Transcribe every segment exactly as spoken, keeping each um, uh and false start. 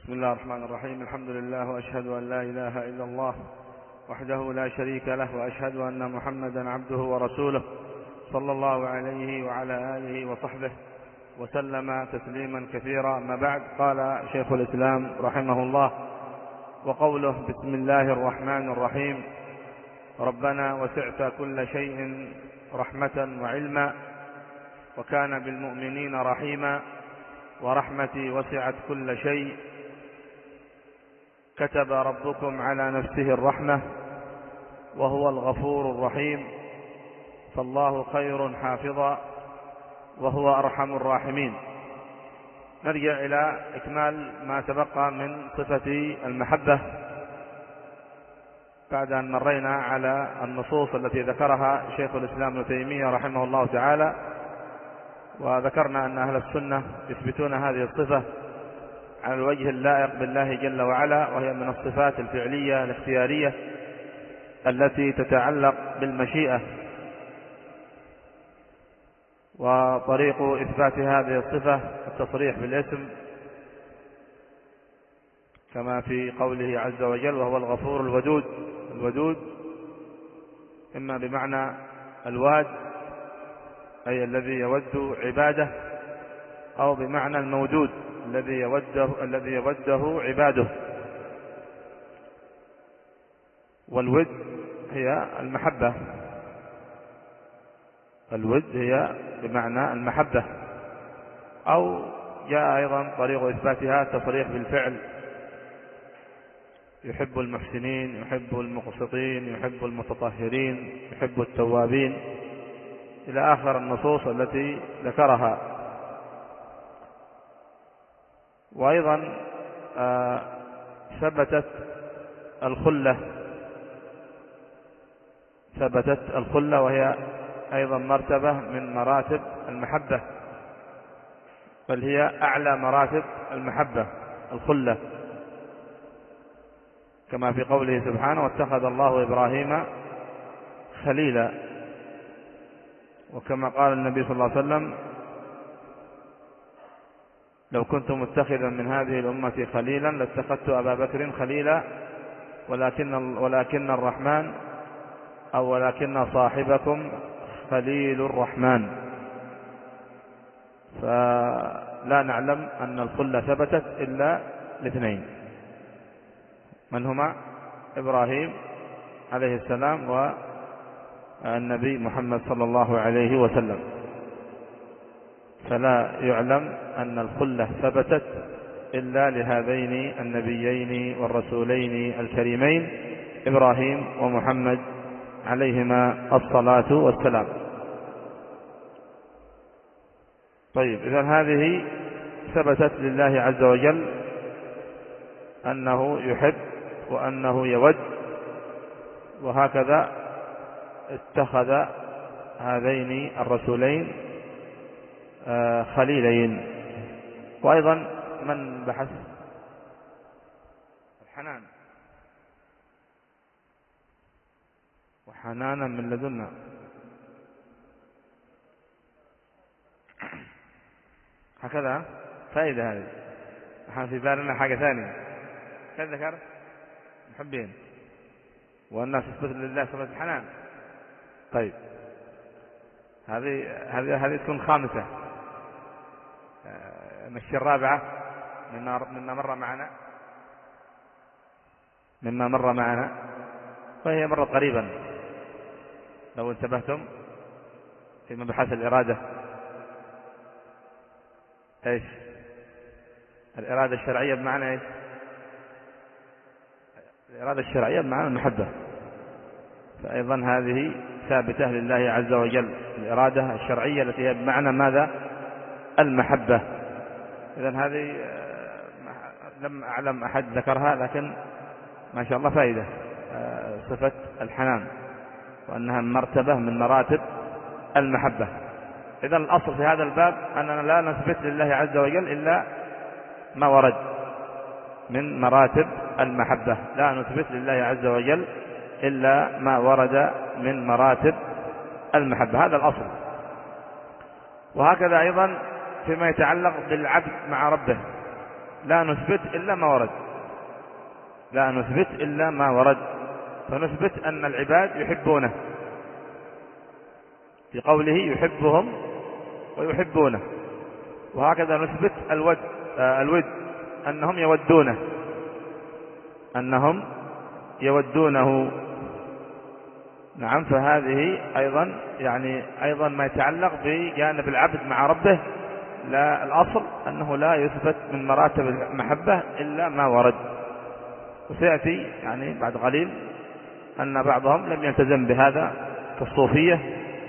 بسم الله الرحمن الرحيم. الحمد لله، وأشهد أن لا إله إلا الله وحده لا شريك له، وأشهد أن محمدا عبده ورسوله صلى الله عليه وعلى آله وصحبه وسلم تسليما كثيرا. أما بعد، قال شيخ الإسلام رحمه الله: وقوله بسم الله الرحمن الرحيم: ربنا وسعت كل شيء رحمة وعلما وكان بالمؤمنين رحيما ورحمتي وسعت كل شيء كتب ربكم على نفسه الرحمة وهو الغفور الرحيم فالله خير حافظا وهو أرحم الراحمين. نرجع إلى إكمال ما تبقى من صفة المحبة بعد أن مرينا على النصوص التي ذكرها شيخ الإسلام ابن تيمية رحمه الله تعالى، وذكرنا أن أهل السنة يثبتون هذه الصفة على الوجه اللائق بالله جل وعلا، وهي من الصفات الفعلية الاختيارية التي تتعلق بالمشيئة. وطريق إثبات هذه الصفة التصريح بالاسم كما في قوله عز وجل: وهو الغفور الودود. الودود إما بمعنى الواد أي الذي يود عباده، أو بمعنى المودود الذي يوده الذي يوده عباده. والود هي المحبة، الود هي بمعنى المحبة. أو جاء أيضا طريق إثباتها التصريح بالفعل: يحب المحسنين، يحب المقسطين، يحب المتطهرين، يحب التوابين، إلى آخر النصوص التي ذكرها. وأيضا آه ثبتت الخلة ثبتت الخلة وهي أيضا مرتبة من مراتب المحبة، بل هي أعلى مراتب المحبة الخلة، كما في قوله سبحانه: واتخذ الله إبراهيم خليلا. وكما قال النبي صلى الله عليه وسلم: لو كنت متخذا من هذه الأمة خليلا لاتخذت أبا بكر خليلا ولكن ولكن الرحمن أو ولكن صاحبكم خليل الرحمن. فلا نعلم أن الخلة ثبتت إلا لاثنين، من هما؟ إبراهيم عليه السلام والنبي محمد صلى الله عليه وسلم. فلا يعلم أن الخلة ثبتت إلا لهذين النبيين والرسولين الكريمين إبراهيم ومحمد عليهما الصلاة والسلام. طيب، إذن هذه ثبتت لله عز وجل أنه يحب وأنه يود، وهكذا اتخذ هذين الرسولين خليلين. وأيضا من بحث الحنان وحنانا من لدنا، هكذا فائدة. هذه نحن في بالنا حاجة ثانية، كيف ذكر محبين والناس يثبت لله صفة الحنان. طيب، هذه هذه هذه تكون خامسة. نمشي الرابعة مما مر معنا مما مر معنا وهي مرت قريبا لو انتبهتم في مبحث الإرادة. ايش الإرادة الشرعية؟ بمعنى ايش الإرادة الشرعية؟ بمعنى المحبة. فأيضا هذه ثابتة لله عز وجل، الإرادة الشرعية التي هي بمعنى ماذا؟ المحبة. إذن هذه لم أعلم أحد ذكرها، لكن ما شاء الله فائدة، صفة الحنان، وأنها مرتبة من مراتب المحبة. إذن الأصل في هذا الباب أننا لا نثبت لله عز وجل إلا ما ورد من مراتب المحبة، لا نثبت لله عز وجل إلا ما ورد من مراتب المحبة، هذا الأصل. وهكذا أيضا فيما يتعلق بالعبد مع ربه، لا نثبت إلا ما ورد، لا نثبت إلا ما ورد، فنثبت أن العباد يحبونه في قوله يحبهم ويحبونه، وهكذا نثبت الود الود أنهم يودونه أنهم يودونه نعم. فهذه أيضا يعني أيضا ما يتعلق بجانب العبد مع ربه، لا الأصل أنه لا يثبت من مراتب المحبة إلا ما ورد. وسيأتي يعني بعد قليل أن بعضهم لم يلتزم بهذا كالصوفية،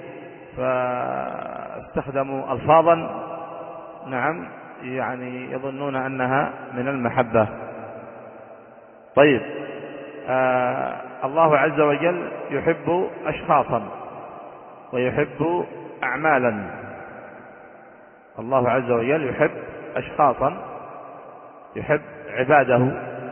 فاستخدموا ألفاظا نعم يعني يظنون أنها من المحبة. طيب آه الله عز وجل يحب أشخاصا ويحب أعمالا، الله عز وجل يحب أشخاصا، يحب عباده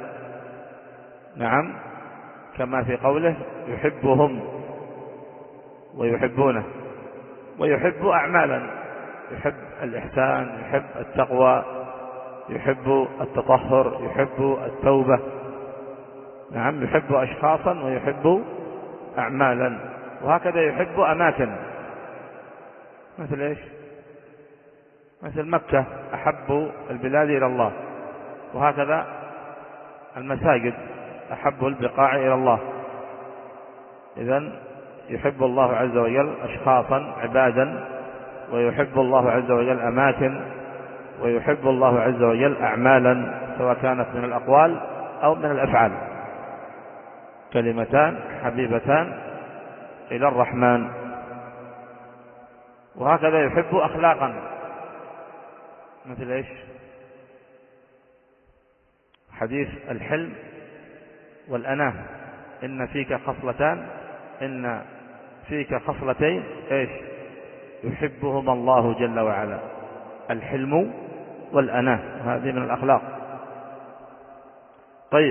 نعم، كما في قوله يحبهم ويحبونه، ويحب أعمالا، يحب الإحسان، يحب التقوى، يحب التطهر، يحب التوبة نعم، يحب أشخاصا ويحب أعمالا. وهكذا يحب أماكن، مثل إيش؟ مثل مكة أحب البلاد إلى الله، وهكذا المساجد أحب البقاع إلى الله. إذن يحب الله عز وجل أشخاصا عبادا، ويحب الله عز وجل أماكن، ويحب الله عز وجل أعمالا، سواء كانت من الأقوال أو من الأفعال، كلمتان حبيبتان إلى الرحمن. وهكذا يحب أخلاقا، مثل إيش؟ حديث الحلم والأناة، إن فيك خصلتان، إن فيك خصلتين إيش؟ يحبهما الله جل وعلا، الحلم والأناة، هذه من الأخلاق. طيب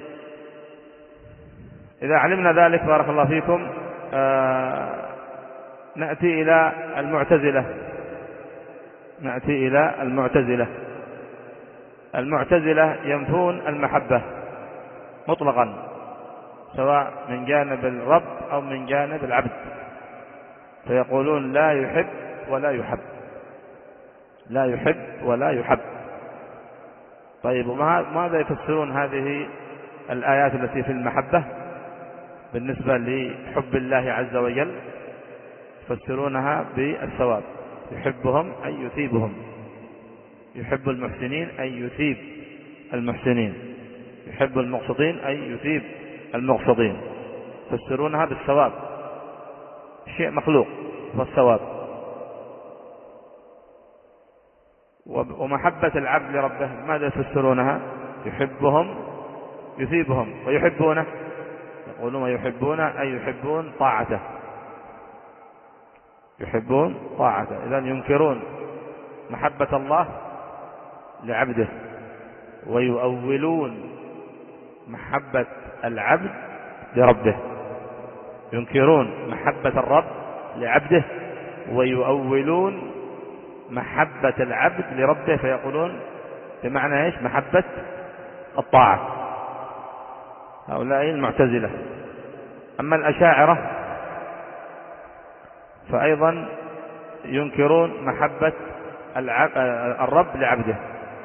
إذا علمنا ذلك بارك الله فيكم آه نأتي إلى المعتزلة نأتي إلى المعتزلة المعتزلة ينفون المحبة مطلقا، سواء من جانب الرب أو من جانب العبد، فيقولون لا يحب ولا يحب، لا يحب ولا يحب. طيب وماذا يفسرون هذه الآيات التي في المحبة بالنسبة لحب الله عز وجل؟ يفسرونها بالثواب، يحبهم أي يثيبهم، يحب المحسنين أي يثيب المحسنين، يحب المقسطين أي يثيب المقسطين، يفسرونها بالثواب، شيء مخلوق والثواب. ومحبة العبد لربه ماذا يفسرونها؟ يحبهم يثيبهم، ويحبونه يقولون ويحبون أي يحبون طاعته، يحبون طاعته. إذن ينكرون محبة الله لعبده، ويؤولون محبة العبد لربه، ينكرون محبة الرب لعبده، ويؤولون محبة العبد لربه، فيقولون بمعنى إيش؟ محبة الطاعة. هؤلاء المعتزلة. أما الأشاعرة فأيضا ينكرون محبة الرب لعبده،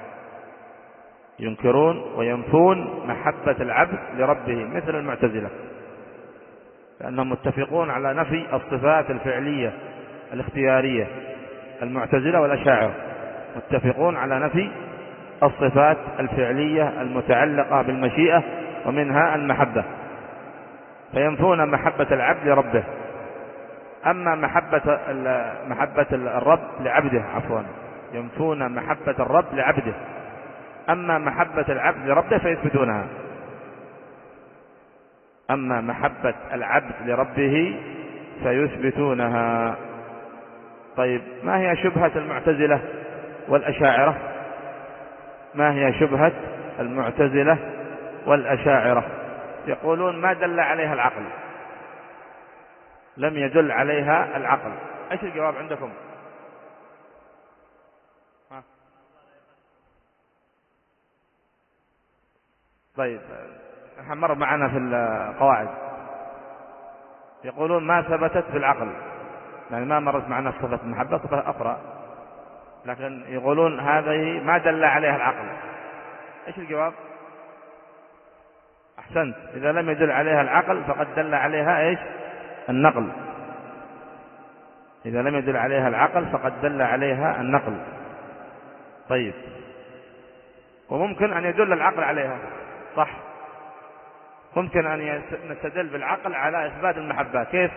ينكرون وينفون محبة العبد لربه مثل المعتزلة، لأنهم متفقون على نفي الصفات الفعلية الاختيارية. المعتزلة والأشاعرة متفقون على نفي الصفات الفعلية المتعلقة بالمشيئة ومنها المحبة، فينفون محبة العبد لربه. أما محبة محبة الرب لعبده عفوا ينفون محبة الرب لعبده، أما محبة العبد لربه فيثبتونها. أما محبة العبد لربه فيثبتونها. طيب ما هي شبهة المعتزلة والأشاعرة؟ ما هي شبهة المعتزلة والأشاعرة؟ يقولون ما دل عليها العقل، لم يدل عليها العقل. ايش الجواب عندكم؟ ها؟ طيب مر معنا في القواعد يقولون ما ثبتت بالعقل، يعني ما مرت معنا صفة المحبة، صفة أخرى، لكن يقولون هذه ما دل عليها العقل. إيش الجواب؟ أحسنت، إذا لم يدل عليها العقل فقد دل عليها إيش؟ النقل. إذا لم يدل عليها العقل فقد دل عليها النقل. طيب، وممكن أن يدل العقل عليها، صح؟ ممكن أن نستدل بالعقل على إثبات المحبة. كيف؟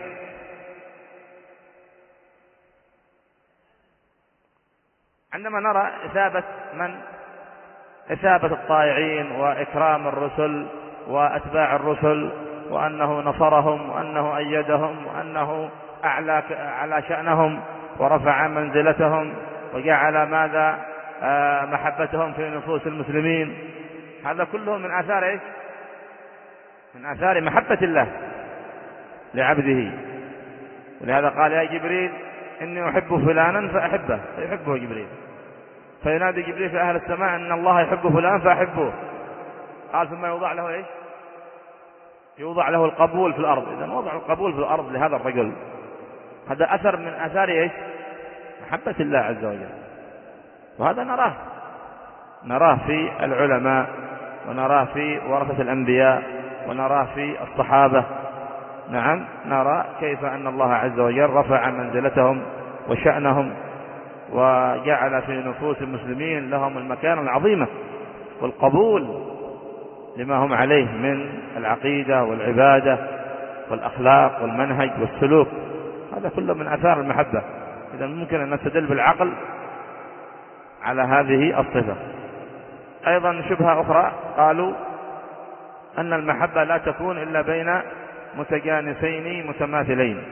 عندما نرى إثابة من إثابة الطائعين وإكرام الرسل وأتباع الرسل، وأنه نصرهم وأنه أيدهم وأنه أعلى على شأنهم ورفع منزلتهم وجعل ماذا آه محبتهم في نفوس المسلمين، هذا كله من آثار إيش؟ من آثار محبة الله لعبده. ولهذا قال يا جبريل إني أحب فلانا فأحبه، فيحبه جبريل. فينادي جبريل في أهل السماء أن الله يحب فلان فأحبه. قال ثم يوضع له إيش؟ يوضع له القبول في الأرض. إذن وضع القبول في الأرض لهذا الرجل، هذا أثر من آثار إيش؟ محبة الله عز وجل. وهذا نراه نراه في العلماء، ونراه في ورثة الأنبياء، ونراه في الصحابة. نعم، نرى كيف أن الله عز وجل رفع منزلتهم وشأنهم وجعل في نفوس المسلمين لهم المكانة العظيمة والقبول لما هم عليه من العقيدة والعبادة والأخلاق والمنهج والسلوك. هذا كله من آثار المحبة. إذا ممكن أن نستدل بالعقل على هذه الصفة. أيضا شبهة أخرى، قالوا أن المحبة لا تكون إلا بين متجانسين متماثلين.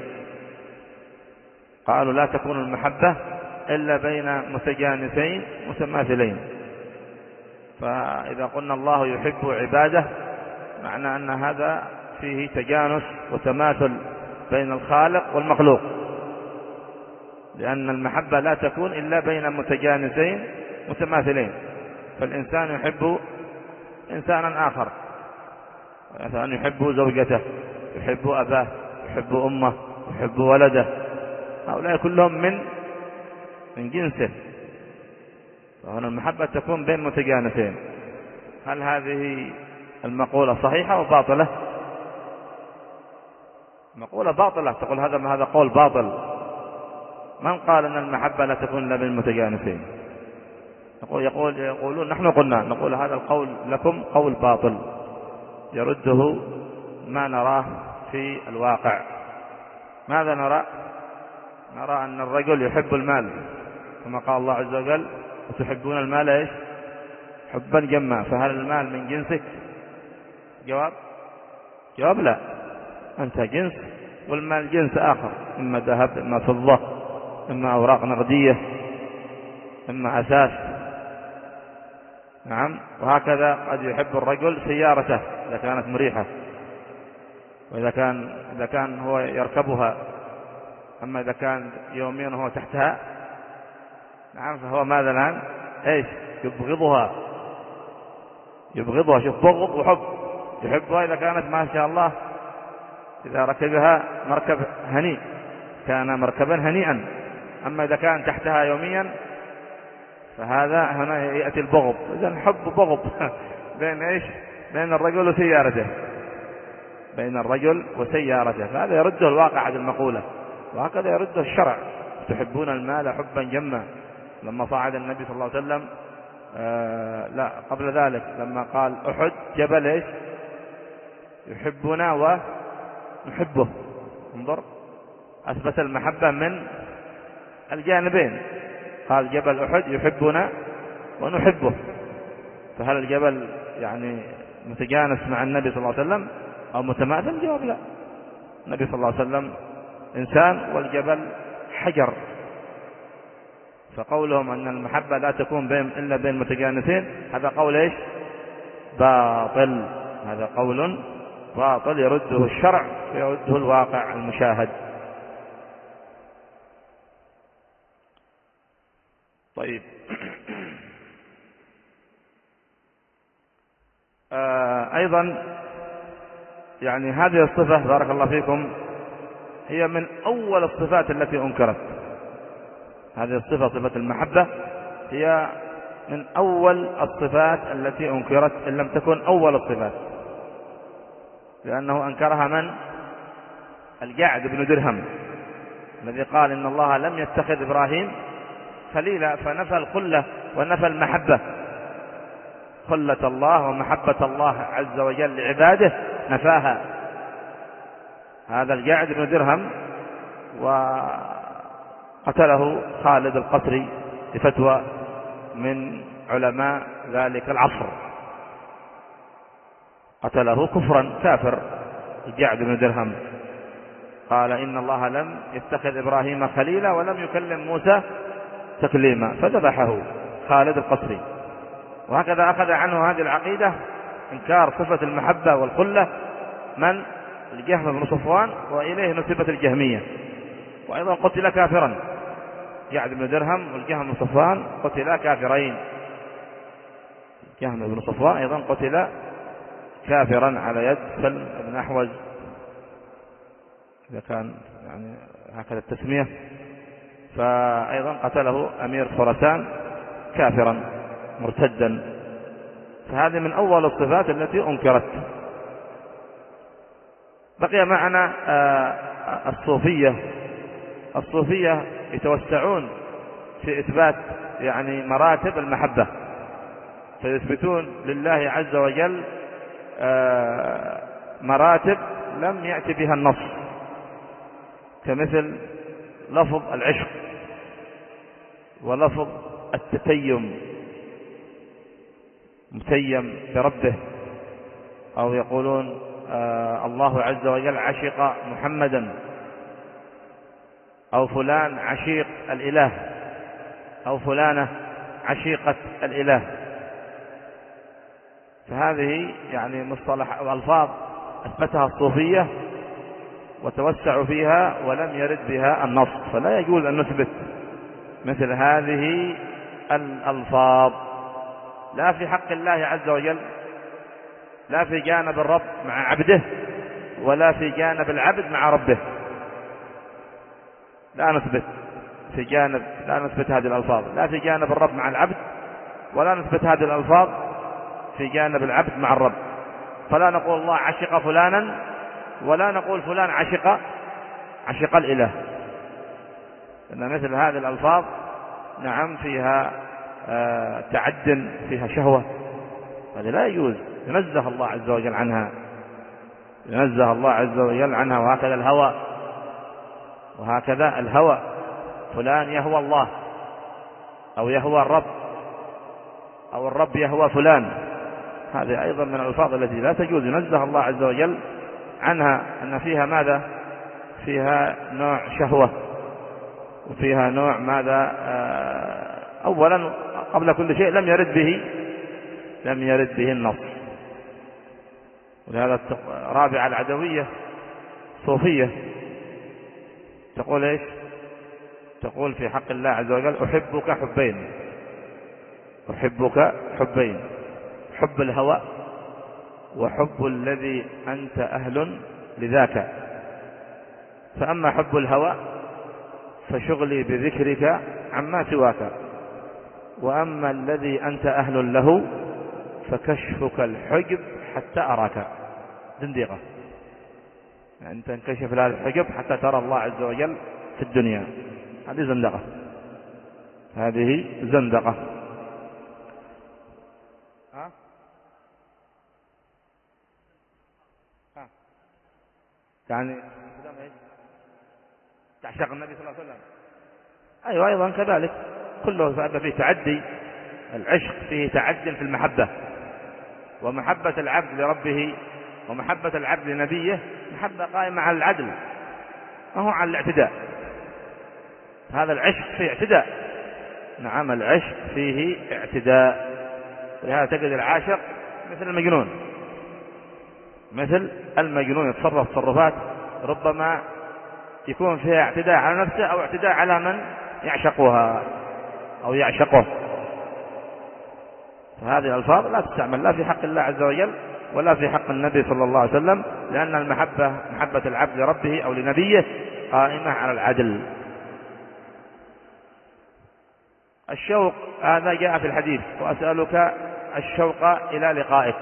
قالوا لا تكون المحبة إلا بين متجانسين متماثلين. فإذا قلنا الله يحب عباده، معنى أن هذا فيه تجانس وتماثل بين الخالق والمخلوق، لأن المحبة لا تكون إلا بين متجانسين متماثلين. فالإنسان يحب إنسانا آخر، مثلا يحب زوجته، يحب أباه، يحب أمه، يحب ولده، هؤلاء كلهم من من جنسه. فهنا المحبة تكون بين متجانسين. هل هذه المقولة صحيحة أو باطلة؟ مقولة باطلة، تقول هذا ما هذا قول باطل. من قال أن المحبة لا تكون إلا بين المتجانسين؟ يقول يقول يقولون نحن قلنا، نقول هذا القول لكم قول باطل يرده ما نراه في الواقع. ماذا نرى؟ نرى أن الرجل يحب المال كما قال الله عز وجل وتحبون المال إيش؟ حبا جما. فهل المال من جنسك؟ جواب جواب لا، أنت جنس والمال جنس آخر، إما ذهب إما فضة إما أوراق نقدية إما أساس. نعم، وهكذا قد يحب الرجل سيارته إذا كانت مريحة، وإذا كان إذا كان هو يركبها. أما إذا كان يوميا هو تحتها، نعم، فهو ماذا الآن؟ إيش؟ يبغضها يبغضها شوف، بغض وحب. يحبها إذا كانت ما شاء الله، إذا ركبها مركب هنيء كان مركبا هنيئا. أما إذا كان تحتها يوميا فهذا هنا يأتي البغض. إذن حب بغض بين إيش؟ بين الرجل وسيارته، بين الرجل وسيارته. فهذا يرده الواقع هذه المقولة، وهكذا يرده الشرع. تحبون المال حبا جما. لما صعد النبي صلى الله عليه وسلم آه لا قبل ذلك لما قال أحد جبل إيش؟ يحبنا ونحبه. انظر، أثبت المحبة من الجانبين. قال جبل أحد يحبنا ونحبه. فهل الجبل يعني متجانس مع النبي صلى الله عليه وسلم أو متماثل؟ جواب لا. النبي صلى الله عليه وسلم إنسان والجبل حجر. فقولهم أن المحبة لا تكون بين إلا بين متجانسين، هذا قول إيش؟ باطل. هذا قول باطل يرده الشرع ويرده الواقع المشاهد. طيب آه أيضا يعني هذه الصفة بارك الله فيكم هي من أول الصفات التي أنكرت. هذه الصفة صفة المحبة هي من أول الصفات التي أنكرت إن لم تكن أول الصفات، لأنه أنكرها من؟ الجعد بن درهم الذي قال إن الله لم يتخذ إبراهيم خليلا، فنفى الخلة ونفى المحبة. خلة الله ومحبة الله عز وجل لعباده نفاها هذا الجعد بن درهم، وقتله خالد القسري بفتوى من علماء ذلك العصر، قتله كفرا كافر الجعد بن درهم، قال إن الله لم يتخذ إبراهيم خليلا ولم يكلم موسى تكليما، فذبحه خالد القسري. وهكذا أخذ عنه هذه العقيدة إنكار صفة المحبة والخلة من؟ الجهم بن صفوان، وإليه نسبت الجهمية، وأيضا قتل كافرا. جعد بن درهم والجهم بن صفوان قتلا كافرين. جهم بن صفوان أيضا قتل كافرا على يد سلم بن أحوز، إذا كان يعني هكذا التسمية، فأيضا قتله أمير خراسان كافرا مرتدا. فهذه من أول الصفات التي أنكرت. بقي معنا الصوفية. الصوفية يتوسعون في إثبات يعني مراتب المحبة، فيثبتون لله عز وجل مراتب لم يأتي بها النص، كمثل لفظ العشق ولفظ التتيم، متيم بربه، أو يقولون آه الله عز وجل عشق محمدا، أو فلان عشيق الإله، أو فلانة عشيقة الإله. فهذه يعني مصطلح أو ألفاظ أثبتها الصوفية وتوسعوا فيها ولم يرد بها النص، فلا يجوز أن نثبت مثل هذه الألفاظ لا في حق الله عز وجل، لا في جانب الرب مع عبده، ولا في جانب العبد مع ربه. لا نثبت في جانب لا نثبت هذه الألفاظ لا في جانب الرب مع العبد، ولا نثبت هذه الألفاظ في جانب العبد مع الرب. فلا نقول الله عشق فلانا، ولا نقول فلان عشق عشق الإله، لأن مثل هذه الألفاظ نعم فيها آه تعد، فيها شهوة، هذا لا يجوز، ينزه الله عز وجل عنها، ينزه الله عز وجل عنها. وهكذا الهوى، وهكذا الهوى، فلان يهوى الله، أو يهوى الرب، أو الرب يهوى فلان، هذه أيضا من الألفاظ التي لا تجوز، ينزه الله عز وجل عنها، أن فيها ماذا؟ فيها نوع شهوة، وفيها نوع ماذا؟ آه أولا قبل كل شيء لم يرد به لم يرد به النص. ولهذا رابعة العدوية صوفية تقول إيش؟ تقول في حق الله عز وجل أحبك حبين، أحبك حبين، حب الهوى وحب الذي أنت أهل لذاك. فأما حب الهوى فشغلي بذكرك عما سواك، وأما الذي أنت أهل له فكشفك الحجب حتى أراك. زندقة، يعني أنت انكشف لهذا الحجب حتى ترى الله عز وجل في الدنيا، هذه زندقة، هذه زندقة. ها؟ ها؟ يعني تعشق النبي صلى الله عليه وسلم، أيوة أيضا كذلك، كله فيه تعدي. العشق فيه تعد في المحبة، ومحبة العبد لربه ومحبة العبد لنبيه محبة قائمة على العدل، ما هو على الاعتداء. هذا العشق فيه اعتداء، نعم العشق فيه اعتداء. ولهذا تجد العاشق مثل المجنون، مثل المجنون يتصرف تصرفات ربما يكون فيها اعتداء على نفسه أو اعتداء على من يعشقها أو يعشقه. فهذه الألفاظ لا تستعمل لا في حق الله عز وجل ولا في حق النبي صلى الله عليه وسلم، لأن المحبة محبة العبد لربه أو لنبيه قائمة على العدل. الشوق هذا جاء في الحديث: وأسألك الشوق إلى لقائك.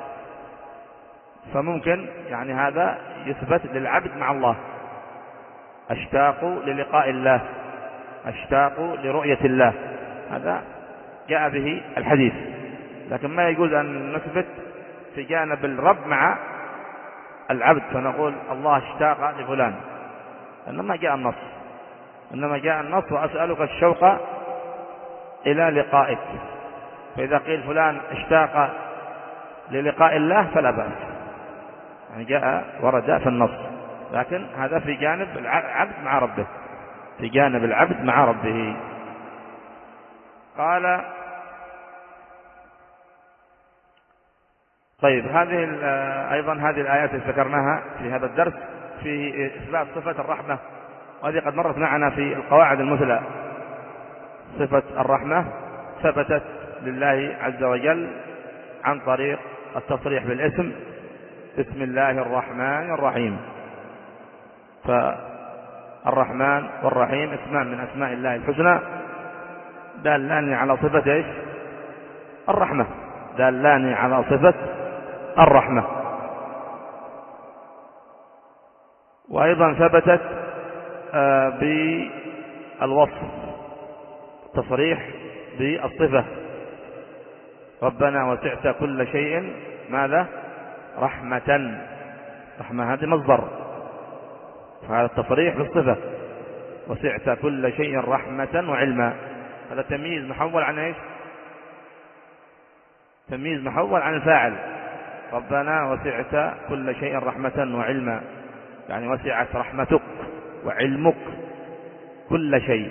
فممكن يعني هذا يثبت للعبد مع الله: أشتاق للقاء الله، أشتاق لرؤية الله، هذا جاء به الحديث. لكن ما يجوز أن نثبت في جانب الرب مع العبد فنقول الله اشتاق لفلان، إنما جاء النص إنما جاء النص وأسألك الشوق إلى لقائك. فإذا قيل فلان اشتاق للقاء الله فلا بأس، يعني جاء ورد في النص، لكن هذا في جانب العبد مع ربه، في جانب العبد مع ربه. قال: طيب، هذه أيضا هذه الآيات التي ذكرناها في هذا الدرس في إثبات صفة الرحمة، وهذه قد مرت معنا في القواعد المثلى. صفة الرحمة ثبتت لله عز وجل عن طريق التصريح بالاسم: بسم الله الرحمن الرحيم. فالرحمن والرحيم اسمان من أسماء الله الحسنى دالان على صفة إيش؟ الرحمة، دالان على صفة الرحمة. وأيضا ثبتت بالوصف، تصريح بالصفة: ربنا وسعت كل شيء ماذا؟ رحمة. رحمة هذه مصدر، فهذا التصريح بالصفة: وسعت كل شيء رحمة وعلما. هذا تمييز محول عن ايش؟ تمييز محول عن الفاعل. ربنا وسعت كل شيء رحمة وعلما، يعني وسعت رحمتك وعلمك كل شيء،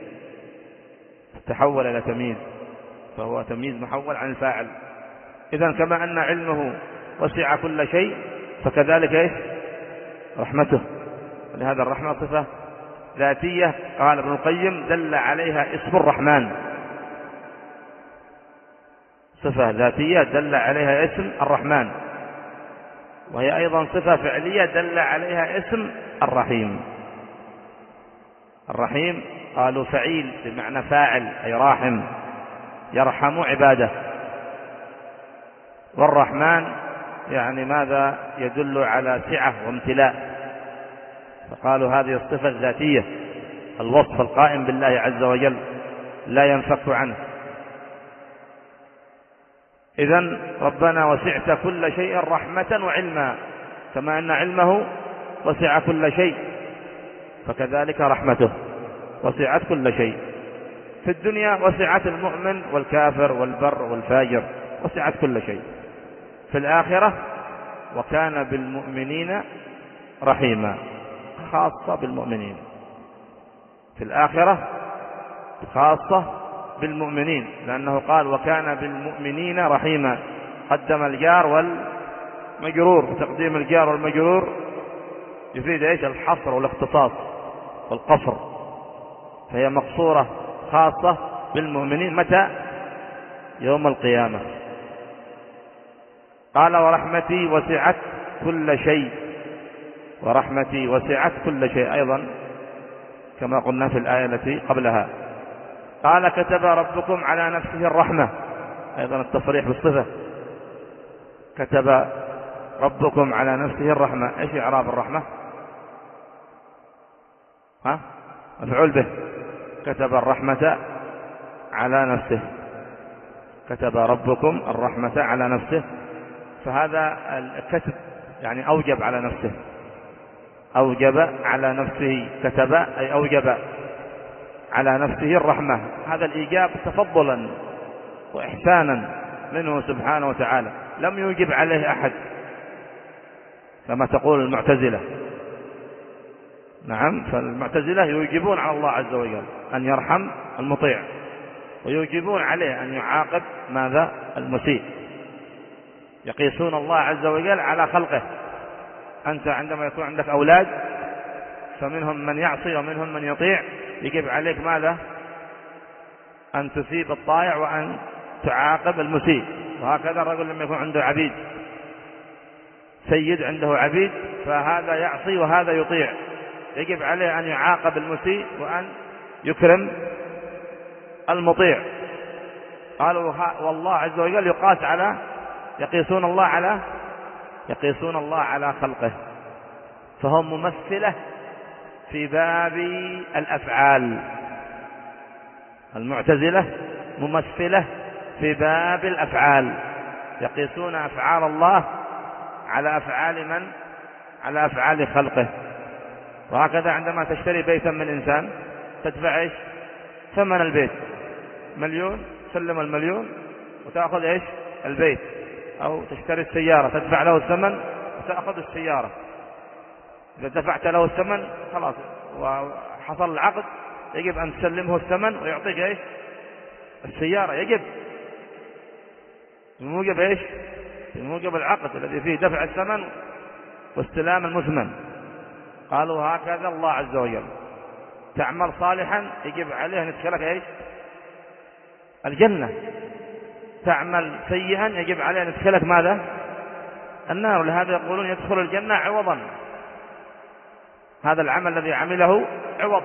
تحول إلى تمييز، فهو تمييز محول عن الفاعل. إذن كما أن علمه وسع كل شيء فكذلك إيش؟ رحمته. لهذا الرحمة صفة ذاتية، قال ابن القيم: دل عليها اسم الرحمن. صفة ذاتية دل عليها اسم الرحمن، وهي أيضا صفة فعلية دل عليها اسم الرحيم. الرحيم قالوا فعيل بمعنى فاعل، أي راحم، يرحم عباده. والرحمن يعني ماذا؟ يدل على سعة وامتلاء. فقالوا هذه الصفة الذاتية، الوصف القائم بالله عز وجل لا ينفك عنه. إذن ربنا وسعت كل شيء رحمة وعلما، كما أن علمه وسع كل شيء فكذلك رحمته وسعت كل شيء. في الدنيا وسعت المؤمن والكافر والبر والفاجر، وسعت كل شيء. في الآخرة وكان بالمؤمنين رحيما، خاصة بالمؤمنين. في الآخرة خاصة بالمؤمنين، لأنه قال: وكان بالمؤمنين رحيما. قدم الجار والمجرور، وتقديم الجار والمجرور يفيد ايش؟ الحصر والاختصاص والقصر، فهي مقصورة خاصة بالمؤمنين. متى؟ يوم القيامة. قال: ورحمتي وسعت كل شيء. ورحمتي وسعت كل شيء أيضا كما قلنا في الآية التي قبلها. قال: كتب ربكم على نفسه الرحمة، أيضا التصريح بالصفة: كتب ربكم على نفسه الرحمة. ايش إعراب الرحمة؟ ها؟ مفعول به. كتب الرحمة على نفسه، كتب ربكم الرحمة على نفسه. فهذا الكتب يعني أوجب على نفسه، أوجب على نفسه. كتب أي أوجب على نفسه الرحمة. هذا الإيجاب تفضلا وإحسانا منه سبحانه وتعالى، لم يوجب عليه أحد كما تقول المعتزلة. نعم، فالمعتزلة يوجبون على الله عز وجل أن يرحم المطيع، ويوجبون عليه أن يعاقب ماذا؟ المسيء. يقيسون الله عز وجل على خلقه. أنت عندما يكون عندك أولاد فمنهم من يعصي ومنهم من يطيع، يجب عليك ماذا؟ أن تثيب الطائع وأن تعاقب المسيء. وهكذا الرجل لما يكون عنده عبيد سيد عنده عبيد، فهذا يعصي وهذا يطيع، يجب عليه أن يعاقب المسيء وأن يكرم المطيع. قالوا والله عز وجل يقاس على يقيسون الله على يقيسون الله على خلقه، فهم ممثلة في باب الأفعال. المعتزلة ممثلة في باب الأفعال، يقيسون أفعال الله على أفعال من؟ على أفعال خلقه. وهكذا عندما تشتري بيتا من إنسان تدفع إيش؟ ثمن البيت مليون، سلم المليون وتأخذ إيش؟ البيت. أو تشتري السيارة تدفع له الثمن وتأخذ السيارة. إذا دفعت له الثمن خلاص وحصل العقد، يجب أن تسلمه الثمن ويعطيك إيش؟ السيارة. يجب بموجب إيش؟ بموجب العقد الذي فيه دفع الثمن واستلام المثمن. قالوا هكذا الله عز وجل. تعمل صالحا يجب عليه أن يدخلك إيش؟ الجنة. تعمل سيئا يجب عليه أن يدخلك ماذا؟ النار. لهذا يقولون يدخل الجنة عوضا، هذا العمل الذي عمله عوض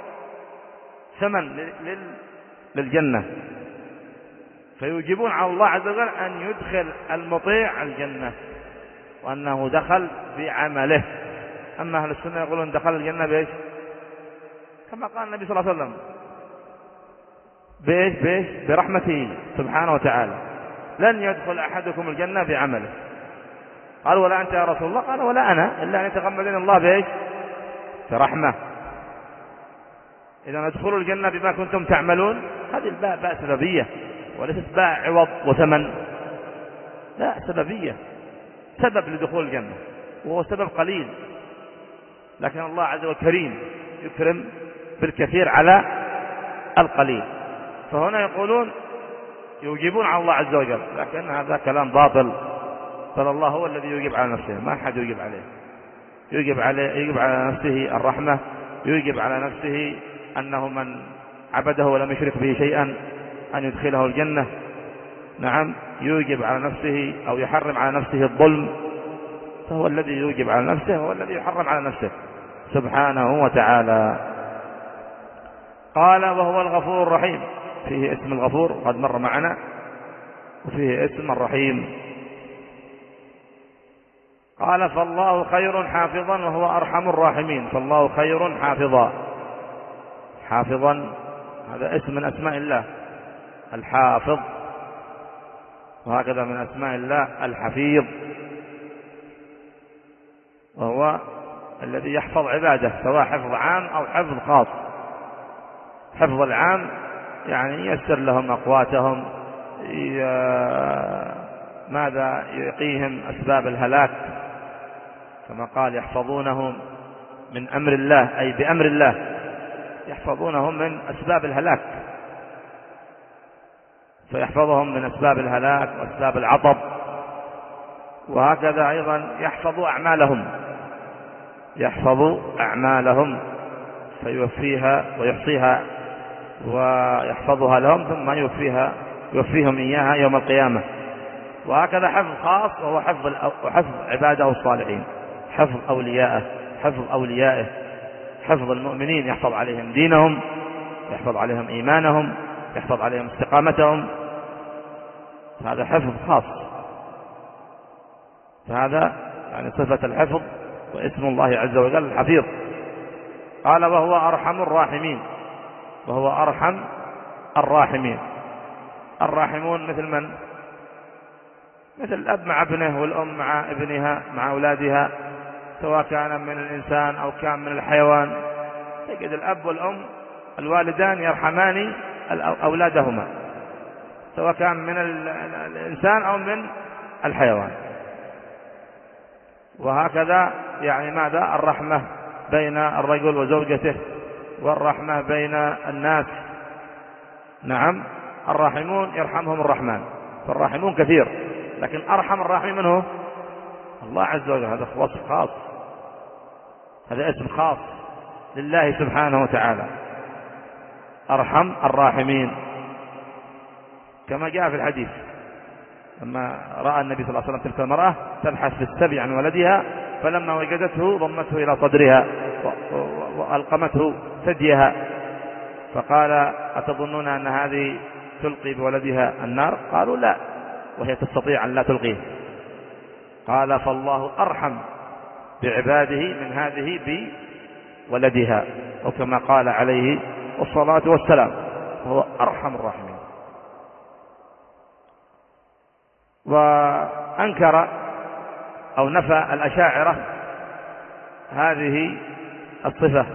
ثمن للجنة، فيوجبون على الله عز وجل أن يدخل المطيع الجنة وأنه دخل بعمله. أما أهل السنة يقولون دخل الجنة بإيش؟ كما قال النبي صلى الله عليه وسلم بإيش؟ بإيش؟ برحمته سبحانه وتعالى. لن يدخل أحدكم الجنة بعمله. قال ولا أنت يا رسول الله؟ قال ولا أنا، إلا أن يتغمدني الله بإيش؟ برحمة. إذا ادخلوا الجنة بما كنتم تعملون، هذه الباء باء سببية وليست باء عوض وثمن، لا، سببية، سبب لدخول الجنة، وهو سبب قليل، لكن الله عز وجل كريم يكرم بالكثير على القليل. فهنا يقولون يوجبون على الله عز وجل، لكن هذا كلام باطل، بل الله هو الذي يوجب على نفسه، ما أحد يوجب عليه. يوجب عليه يوجب على نفسه الرحمة، يوجب على نفسه أنه من عبده ولم يشرك به شيئا أن يدخله الجنة. نعم، يوجب على نفسه أو يحرم على نفسه الظلم، فهو الذي يوجب على نفسه، هو الذي يحرم على نفسه سبحانه وتعالى. قال وهو الغفور الرحيم، فيه اسم الغفور قد مر معنا، وفيه اسم الرحيم. قال فالله خير حافظا وهو أرحم الراحمين. فالله خير حافظا، حافظا هذا اسم من أسماء الله الحافظ، وهكذا من أسماء الله الحفيظ، وهو الذي يحفظ عباده سواء حفظ عام أو حفظ خاص. حفظ العام يعني ييسر لهم أقواتهم، ماذا يقيهم أسباب الهلاك، كما قال يحفظونهم من أمر الله، أي بأمر الله يحفظونهم من أسباب الهلاك، فيحفظهم من أسباب الهلاك وأسباب العطب. وهكذا أيضا يحفظ أعمالهم، يحفظ أعمالهم فيوفيها ويحصيها ويحفظها لهم، ثم يوفيها يوفيهم إياها يوم القيامة. وهكذا حفظ خاص وهو حفظ حفظ عباده الصالحين، حفظ أوليائه، حفظ أوليائه، حفظ المؤمنين، يحفظ عليهم دينهم، يحفظ عليهم إيمانهم، يحفظ عليهم استقامتهم، هذا حفظ خاص. فهذا يعني صفة الحفظ واسم الله عز وجل الحفيظ. قال وهو أرحم الراحمين، وهو أرحم الراحمين. الراحمون مثل من؟ مثل الأب مع ابنه، والأم مع ابنها مع أولادها، سواء كان من الإنسان أو كان من الحيوان. تجد الأب والأم الوالدان يرحمان أولادهما، سواء كان من الإنسان أو من الحيوان. وهكذا يعني ماذا؟ الرحمة بين الرجل وزوجته، والرحمة بين الناس. نعم، الراحمون يرحمهم الرحمن، فالراحمون كثير، لكن أرحم الراحمين من هو؟ الله عز وجل. هذا وصف خاص، هذا اسم خاص لله سبحانه وتعالى، أرحم الراحمين، كما جاء في الحديث لما رأى النبي صلى الله عليه وسلم تلك المرأة تبحث في السبي عن ولدها، فلما وجدته ضمته إلى صدرها وألقمته ثديها، فقال أتظنون أن هذه تلقي بولدها النار؟ قالوا لا، وهي تستطيع أن لا تلقيه. قال فالله أرحم بعباده من هذه بولدها، وكما قال عليه الصلاة والسلام هو أرحم الراحمين. وأنكر أو نفى الأشاعرة هذه الصفة،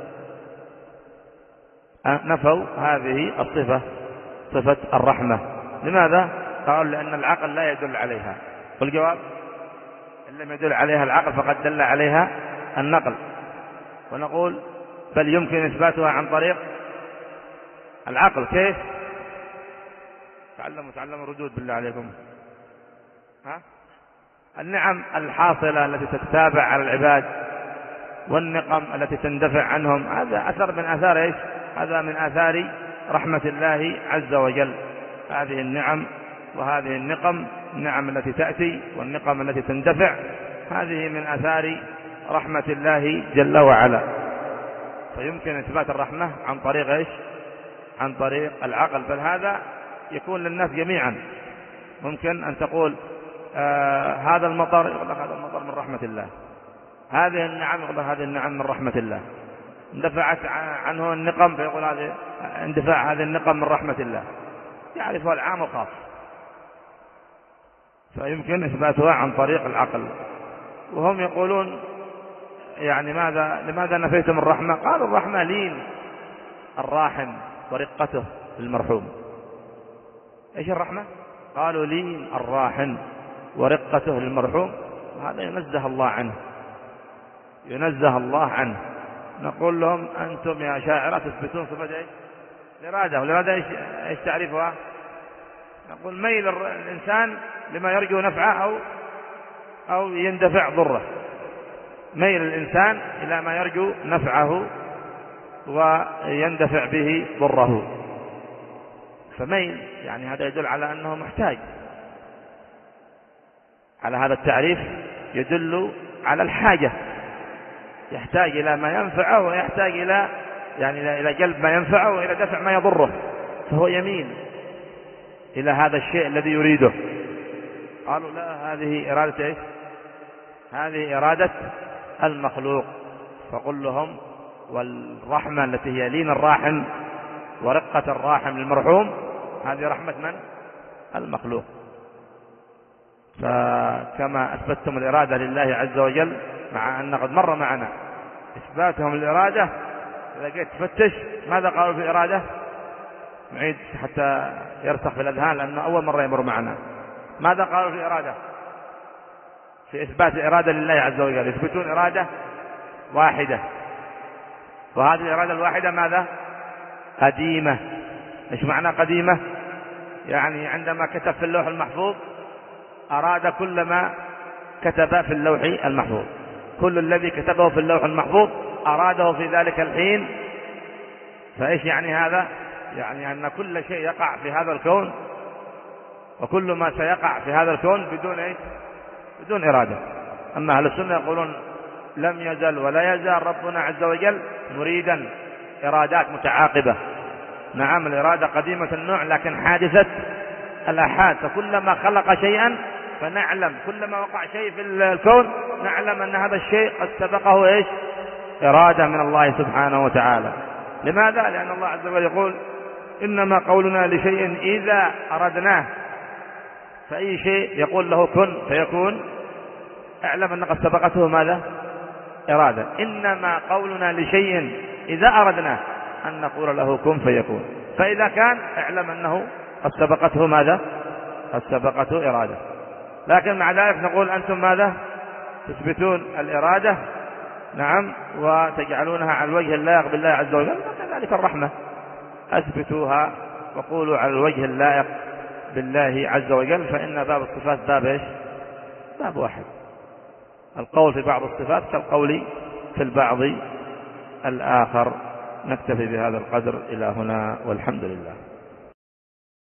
نفوا هذه الصفة، صفة الرحمة. لماذا؟ قالوا لأن العقل لا يدل عليها. والجواب إن لم يدل عليها العقل فقد دل عليها النقل. ونقول بل يمكن إثباتها عن طريق العقل. كيف؟ تعلموا تعلموا الردود بالله عليكم. ها؟ النعم الحاصلة التي تتتابع على العباد والنقم التي تندفع عنهم، هذا أثر من آثار إيش؟ هذا من آثار رحمة الله عز وجل. هذه النعم وهذه النقم، النعم التي تأتي والنقم التي تندفع، هذه من آثار رحمة الله جل وعلا. فيمكن إثبات الرحمة عن طريق إيش؟ عن طريق العقل. بل هذا يكون للناس جميعا. ممكن أن تقول آه هذا المطر، يقول لك هذا المطر من رحمة الله. هذه النعم، يقول لك هذه النعم من رحمة الله. اندفعت عنه النقم، فيقول هذه اندفاع هذه النقم من رحمة الله. يعرفها العام والخاص. فيمكن إثباتها عن طريق العقل. وهم يقولون يعني ماذا لماذا نفيتم الرحمة؟ قالوا الرحمة لين الراحم ورقته للمرحوم. ايش الرحمة؟ قالوا لين الراحم ورقته للمرحوم، وهذا ينزه الله عنه، ينزه الله عنه. نقول لهم أنتم يا شاعرة تثبتون صفة ايش؟ الإرادة. والإرادة ايش ايش تعرفها؟ نقول ميل الإنسان لما يرجو نفعه أو أو يندفع ضره. ميل الإنسان إلى ما يرجو نفعه ويندفع به ضره. فميل يعني هذا يدل على أنه محتاج. على هذا التعريف يدل على الحاجة، يحتاج إلى ما ينفعه ويحتاج إلى يعني إلى جلب ما ينفعه وإلى دفع ما يضره، فهو يميل إلى هذا الشيء الذي يريده. قالوا لا، هذه إرادة إيش؟ هذه إرادة المخلوق. فقل لهم والرحمة التي هي لين الراحم ورقة الراحم للمرحوم، هذه رحمة من؟ المخلوق. فكما أثبتتم الإرادة لله عز وجل، مع أن قد مر معنا إثباتهم الإرادة، إذا جيت تفتش ماذا قالوا في الإرادة؟ نعيد حتى يرسخ في الأذهان، لأنه أول مرة يمر معنا. ماذا قالوا في الإرادة؟ في إثبات الإرادة لله عز وجل يثبتون إرادة واحدة، وهذه الإرادة الواحدة ماذا؟ قديمة. إيش معنى قديمة؟ يعني عندما كتب في اللوح المحفوظ أراد كل ما كتب في اللوح المحفوظ، كل الذي كتبه في اللوح المحفوظ أراده في ذلك الحين. فإيش يعني هذا؟ يعني أن كل شيء يقع في هذا الكون وكل ما سيقع في هذا الكون بدون إيش؟ بدون إرادة. أما أهل السنة يقولون لم يزل ولا يزال ربنا عز وجل مريدا إرادات متعاقبة. نعم الإرادة قديمة النوع لكن حادثة الآحاد، فكلما خلق شيئا فنعلم كلما وقع شيء في الكون نعلم أن هذا الشيء قد سبقه إيش؟ إرادة من الله سبحانه وتعالى. لماذا؟ لأن الله عز وجل يقول إنما قولنا لشيء إذا أردناه، فأي شيء يقول له كن فيكون اعلم أن قد سبقته ماذا؟ إرادة. إنما قولنا لشيء إذا أردناه أن نقول له كن فيكون، فإذا كان اعلم أنه قد سبقته ماذا؟ قد سبقته إرادة. لكن مع ذلك نقول أنتم ماذا؟ تثبتون الإرادة، نعم، وتجعلونها على الوجه اللائق بالله عز وجل. وكذلك الرحمة أثبتوها وقولوا على الوجه اللائق بالله عز وجل، فإن باب الصفات باب إيش؟ باب واحد. القول في بعض الصفات كالقول في البعض الآخر. نكتفي بهذا القدر إلى هنا والحمد لله.